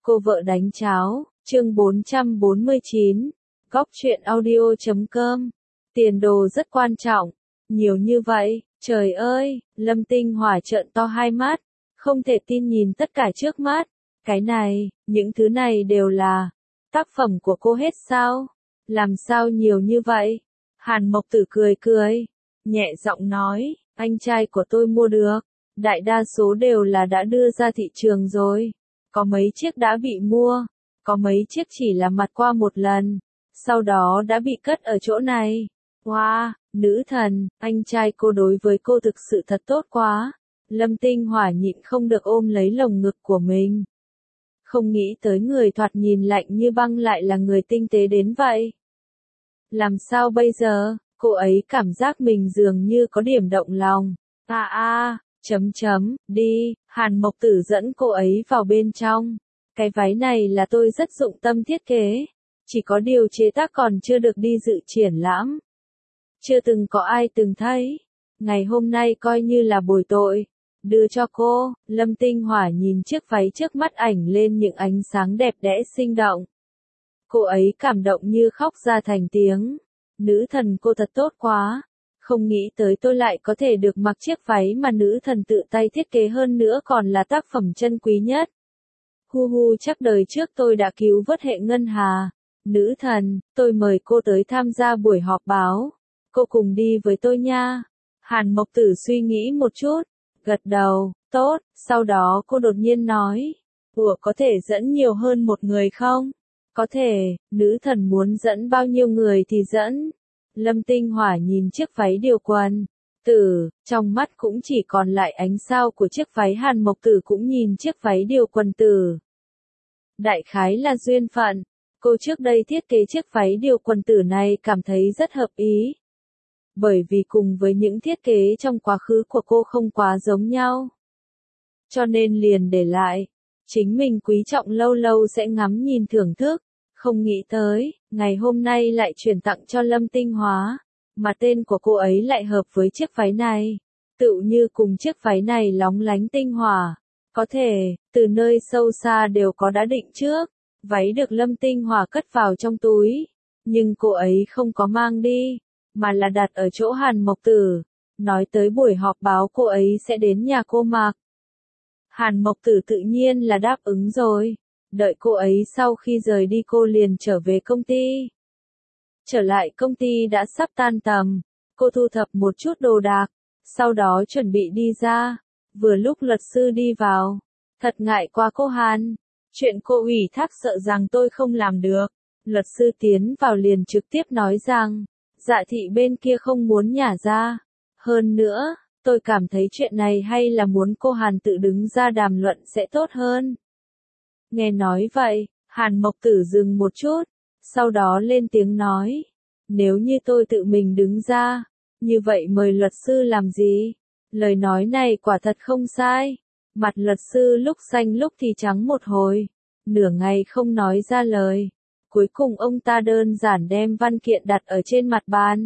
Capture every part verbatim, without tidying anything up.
Cô vợ đánh cháo, chương bốn trăm bốn mươi chín, góc truyện audio chấm com. Tiền đồ rất quan trọng, nhiều như vậy, trời ơi, Lâm Tinh Hỏa trợn to hai mắt, không thể tin nhìn tất cả trước mắt. Cái này, những thứ này đều là tác phẩm của cô hết sao? Làm sao nhiều như vậy? Hàn Mộc Tử cười cười, nhẹ giọng nói, anh trai của tôi mua được, đại đa số đều là đã đưa ra thị trường rồi. Có mấy chiếc đã bị mua, có mấy chiếc chỉ là mặt qua một lần, sau đó đã bị cất ở chỗ này. Wow, nữ thần, anh trai cô đối với cô thực sự thật tốt quá. Lâm Tinh Hỏa nhịn không được ôm lấy lồng ngực của mình. Không nghĩ tới người thoạt nhìn lạnh như băng lại là người tinh tế đến vậy. Làm sao bây giờ, cô ấy cảm giác mình dường như có điểm động lòng. À à, chấm chấm, đi, Hàn Mộc Tử dẫn cô ấy vào bên trong. Cái váy này là tôi rất dụng tâm thiết kế. Chỉ có điều chế tác còn chưa được đi dự triển lãm. Chưa từng có ai từng thấy. Ngày hôm nay coi như là bồi tội. Đưa cho cô, Lâm Tinh Hỏa nhìn chiếc váy trước mắt ảnh lên những ánh sáng đẹp đẽ sinh động. Cô ấy cảm động như khóc ra thành tiếng. Nữ thần cô thật tốt quá. Không nghĩ tới tôi lại có thể được mặc chiếc váy mà nữ thần tự tay thiết kế, hơn nữa còn là tác phẩm chân quý nhất. Hu hu, chắc đời trước tôi đã cứu vớt hệ ngân hà. Nữ thần, tôi mời cô tới tham gia buổi họp báo. Cô cùng đi với tôi nha. Hàn Mộc Tử suy nghĩ một chút, gật đầu, tốt, sau đó cô đột nhiên nói. Ủa, có thể dẫn nhiều hơn một người không? Có thể, nữ thần muốn dẫn bao nhiêu người thì dẫn. Lâm Tinh Hỏa nhìn chiếc váy điều quần tử, trong mắt cũng chỉ còn lại ánh sao của chiếc váy. Hàn Mộc Tử cũng nhìn chiếc váy điều quần tử. Đại khái là duyên phận, cô trước đây thiết kế chiếc váy điều quần tử này cảm thấy rất hợp ý. Bởi vì cùng với những thiết kế trong quá khứ của cô không quá giống nhau. Cho nên liền để lại. Chính mình quý trọng lâu lâu sẽ ngắm nhìn thưởng thức. Không nghĩ tới, ngày hôm nay lại chuyển tặng cho Lâm Tinh Hỏa. Mà tên của cô ấy lại hợp với chiếc váy này. Tựu như cùng chiếc váy này lóng lánh tinh hỏa. Có thể, từ nơi sâu xa đều có đã định trước. Váy được Lâm Tinh Hỏa cất vào trong túi. Nhưng cô ấy không có mang đi. Mà là đặt ở chỗ Hàn Mộc Tử. Nói tới buổi họp báo cô ấy sẽ đến nhà cô mặc. Hàn Mộc Tử tự nhiên là đáp ứng rồi. Đợi cô ấy sau khi rời đi cô liền trở về công ty. Trở lại công ty đã sắp tan tầm. Cô thu thập một chút đồ đạc. Sau đó chuẩn bị đi ra. Vừa lúc luật sư đi vào. Thật ngại quá cô Hàn. Chuyện cô ủy thác sợ rằng tôi không làm được. Luật sư tiến vào liền trực tiếp nói rằng. Dạ thị bên kia không muốn nhả ra. Hơn nữa, tôi cảm thấy chuyện này hay là muốn cô Hàn tự đứng ra đàm luận sẽ tốt hơn. Nghe nói vậy, Hàn Mộc Tử dừng một chút, sau đó lên tiếng nói. Nếu như tôi tự mình đứng ra, như vậy mời luật sư làm gì? Lời nói này quả thật không sai. Mặt luật sư lúc xanh lúc thì trắng một hồi, nửa ngày không nói ra lời. Cuối cùng ông ta đơn giản đem văn kiện đặt ở trên mặt bàn.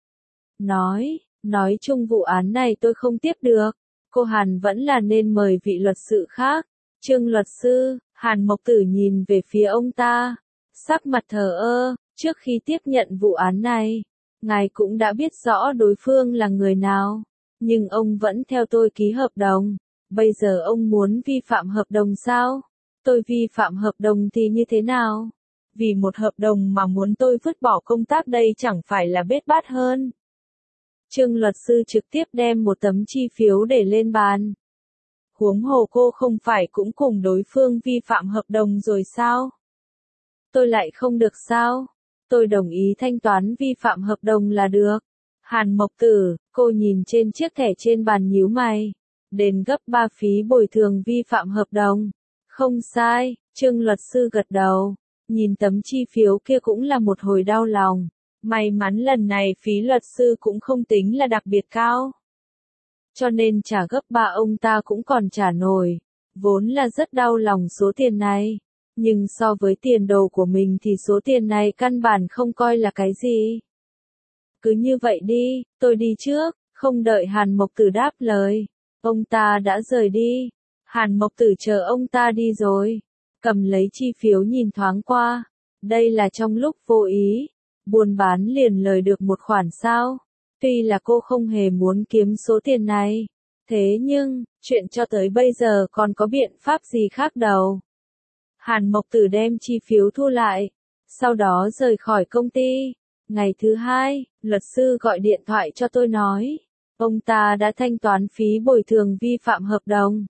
Nói, nói chung vụ án này tôi không tiếp được. Cô Hàn vẫn là nên mời vị luật sư khác. Trương luật sư, Hàn Mộc Tử nhìn về phía ông ta. Sắc mặt thờ ơ, trước khi tiếp nhận vụ án này, ngài cũng đã biết rõ đối phương là người nào. Nhưng ông vẫn theo tôi ký hợp đồng. Bây giờ ông muốn vi phạm hợp đồng sao? Tôi vi phạm hợp đồng thì như thế nào? Vì một hợp đồng mà muốn tôi vứt bỏ công tác đây chẳng phải là bết bát hơn. Trương luật sư trực tiếp đem một tấm chi phiếu để lên bàn. Huống hồ cô không phải cũng cùng đối phương vi phạm hợp đồng rồi sao? Tôi lại không được sao? Tôi đồng ý thanh toán vi phạm hợp đồng là được. Hàn Mộc Tử, cô nhìn trên chiếc thẻ trên bàn nhíu mày. Đền gấp ba phí bồi thường vi phạm hợp đồng. Không sai, Trương luật sư gật đầu. Nhìn tấm chi phiếu kia cũng là một hồi đau lòng. May mắn lần này phí luật sư cũng không tính là đặc biệt cao. Cho nên trả gấp ba ông ta cũng còn trả nổi. Vốn là rất đau lòng số tiền này. Nhưng so với tiền đồ của mình thì số tiền này căn bản không coi là cái gì. Cứ như vậy đi, tôi đi trước. Không đợi Hàn Mộc Tử đáp lời. Ông ta đã rời đi. Hàn Mộc Tử chờ ông ta đi rồi. cầm lấy chi phiếu nhìn thoáng qua. Đây là trong lúc vô ý, buôn bán liền lời được một khoản sao. Tuy là cô không hề muốn kiếm số tiền này, thế nhưng, chuyện cho tới bây giờ còn có biện pháp gì khác đâu. Hàn Mộc Tử đem chi phiếu thu lại, sau đó rời khỏi công ty. Ngày thứ hai, luật sư gọi điện thoại cho tôi nói, ông ta đã thanh toán phí bồi thường vi phạm hợp đồng.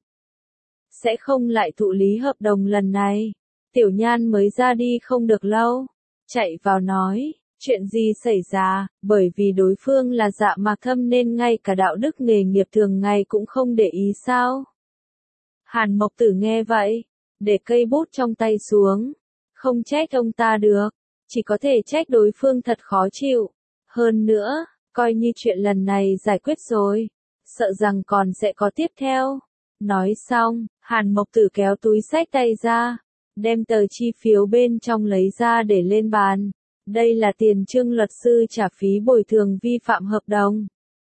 Sẽ không lại thụ lý hợp đồng lần này. Tiểu Nhan mới ra đi không được lâu, chạy vào nói, chuyện gì xảy ra, bởi vì đối phương là Dạ Mạc Thâm nên ngay cả đạo đức nghề nghiệp thường ngày cũng không để ý sao. Hàn Mộc Tử nghe vậy, để cây bút trong tay xuống, không trách ông ta được, chỉ có thể trách đối phương thật khó chịu. Hơn nữa, coi như chuyện lần này giải quyết rồi, sợ rằng còn sẽ có tiếp theo. Nói xong, Hàn Mộc Tử kéo túi xách tay ra, đem tờ chi phiếu bên trong lấy ra để lên bàn. Đây là tiền Trương luật sư trả phí bồi thường vi phạm hợp đồng.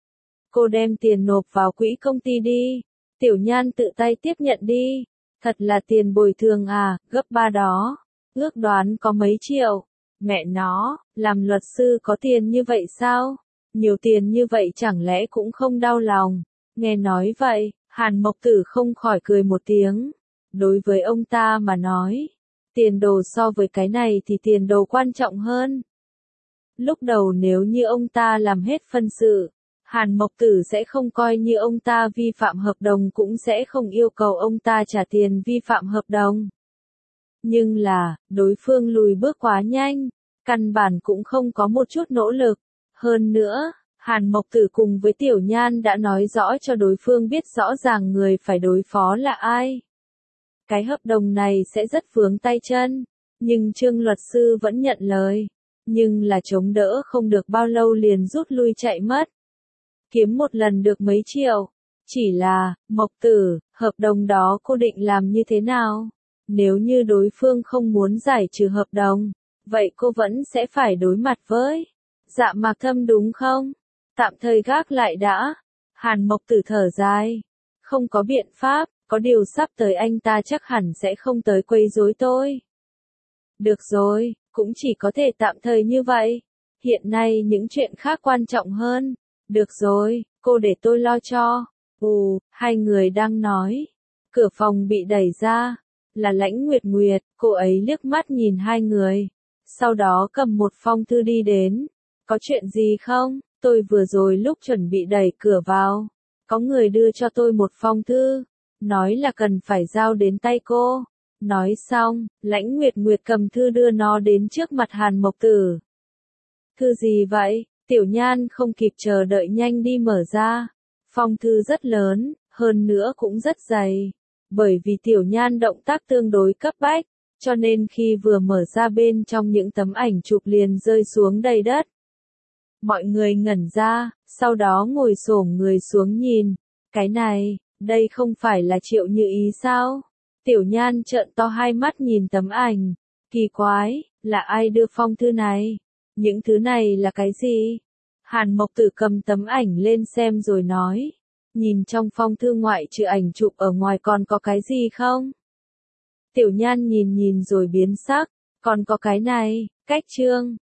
Cô đem tiền nộp vào quỹ công ty đi. Tiểu Nhan tự tay tiếp nhận đi. Thật là tiền bồi thường à, gấp ba đó. Ước đoán có mấy triệu. Mẹ nó, làm luật sư có tiền như vậy sao? Nhiều tiền như vậy chẳng lẽ cũng không đau lòng. Nghe nói vậy, Hàn Mộc Tử không khỏi cười một tiếng. Đối với ông ta mà nói, tiền đồ so với cái này thì tiền đồ quan trọng hơn. Lúc đầu nếu như ông ta làm hết phân sự, Hàn Mộc Tử sẽ không coi như ông ta vi phạm hợp đồng, cũng sẽ không yêu cầu ông ta trả tiền vi phạm hợp đồng. Nhưng là, đối phương lùi bước quá nhanh, căn bản cũng không có một chút nỗ lực. Hơn nữa, Hàn Mộc Tử cùng với Tiểu Nhan đã nói rõ cho đối phương biết rõ ràng người phải đối phó là ai. Cái hợp đồng này sẽ rất vướng tay chân, nhưng Trương luật sư vẫn nhận lời. Nhưng là chống đỡ không được bao lâu liền rút lui chạy mất. Kiếm một lần được mấy triệu. Chỉ là, Mộc Tử, hợp đồng đó cô định làm như thế nào? Nếu như đối phương không muốn giải trừ hợp đồng, vậy cô vẫn sẽ phải đối mặt với Dạ Mạc Thâm đúng không? Tạm thời gác lại đã. Hàn Mộc Tử thở dài. Không có biện pháp, có điều sắp tới anh ta chắc hẳn sẽ không tới quấy rối tôi. Được rồi, cũng chỉ có thể tạm thời như vậy. Hiện nay những chuyện khác quan trọng hơn. Được rồi, cô để tôi lo cho. Ù, hai người đang nói. Cửa phòng bị đẩy ra. Là Lãnh Nguyệt Nguyệt, cô ấy liếc mắt nhìn hai người. Sau đó cầm một phong thư đi đến. Có chuyện gì không? Tôi vừa rồi lúc chuẩn bị đẩy cửa vào. Có người đưa cho tôi một phong thư. Nói là cần phải giao đến tay cô. Nói xong, Lãnh Nguyệt Nguyệt cầm thư đưa nó đến trước mặt Hàn Mộc Tử. Thư gì vậy? Tiểu Nhan không kịp chờ đợi nhanh đi mở ra. Phong thư rất lớn, hơn nữa cũng rất dày. Bởi vì Tiểu Nhan động tác tương đối cấp bách, cho nên khi vừa mở ra bên trong những tấm ảnh chụp liền rơi xuống đầy đất. Mọi người ngẩn ra, sau đó ngồi xổm người xuống nhìn. Cái này, đây không phải là Triệu Như Ý sao? Tiểu Nhan trợn to hai mắt nhìn tấm ảnh. Kỳ quái, là ai đưa phong thư này? Những thứ này là cái gì? Hàn Mộc Tử cầm tấm ảnh lên xem rồi nói. Nhìn trong phong thư ngoại trừ ảnh chụp ở ngoài còn có cái gì không? Tiểu Nhan nhìn nhìn rồi biến sắc. Còn có cái này, cách chương.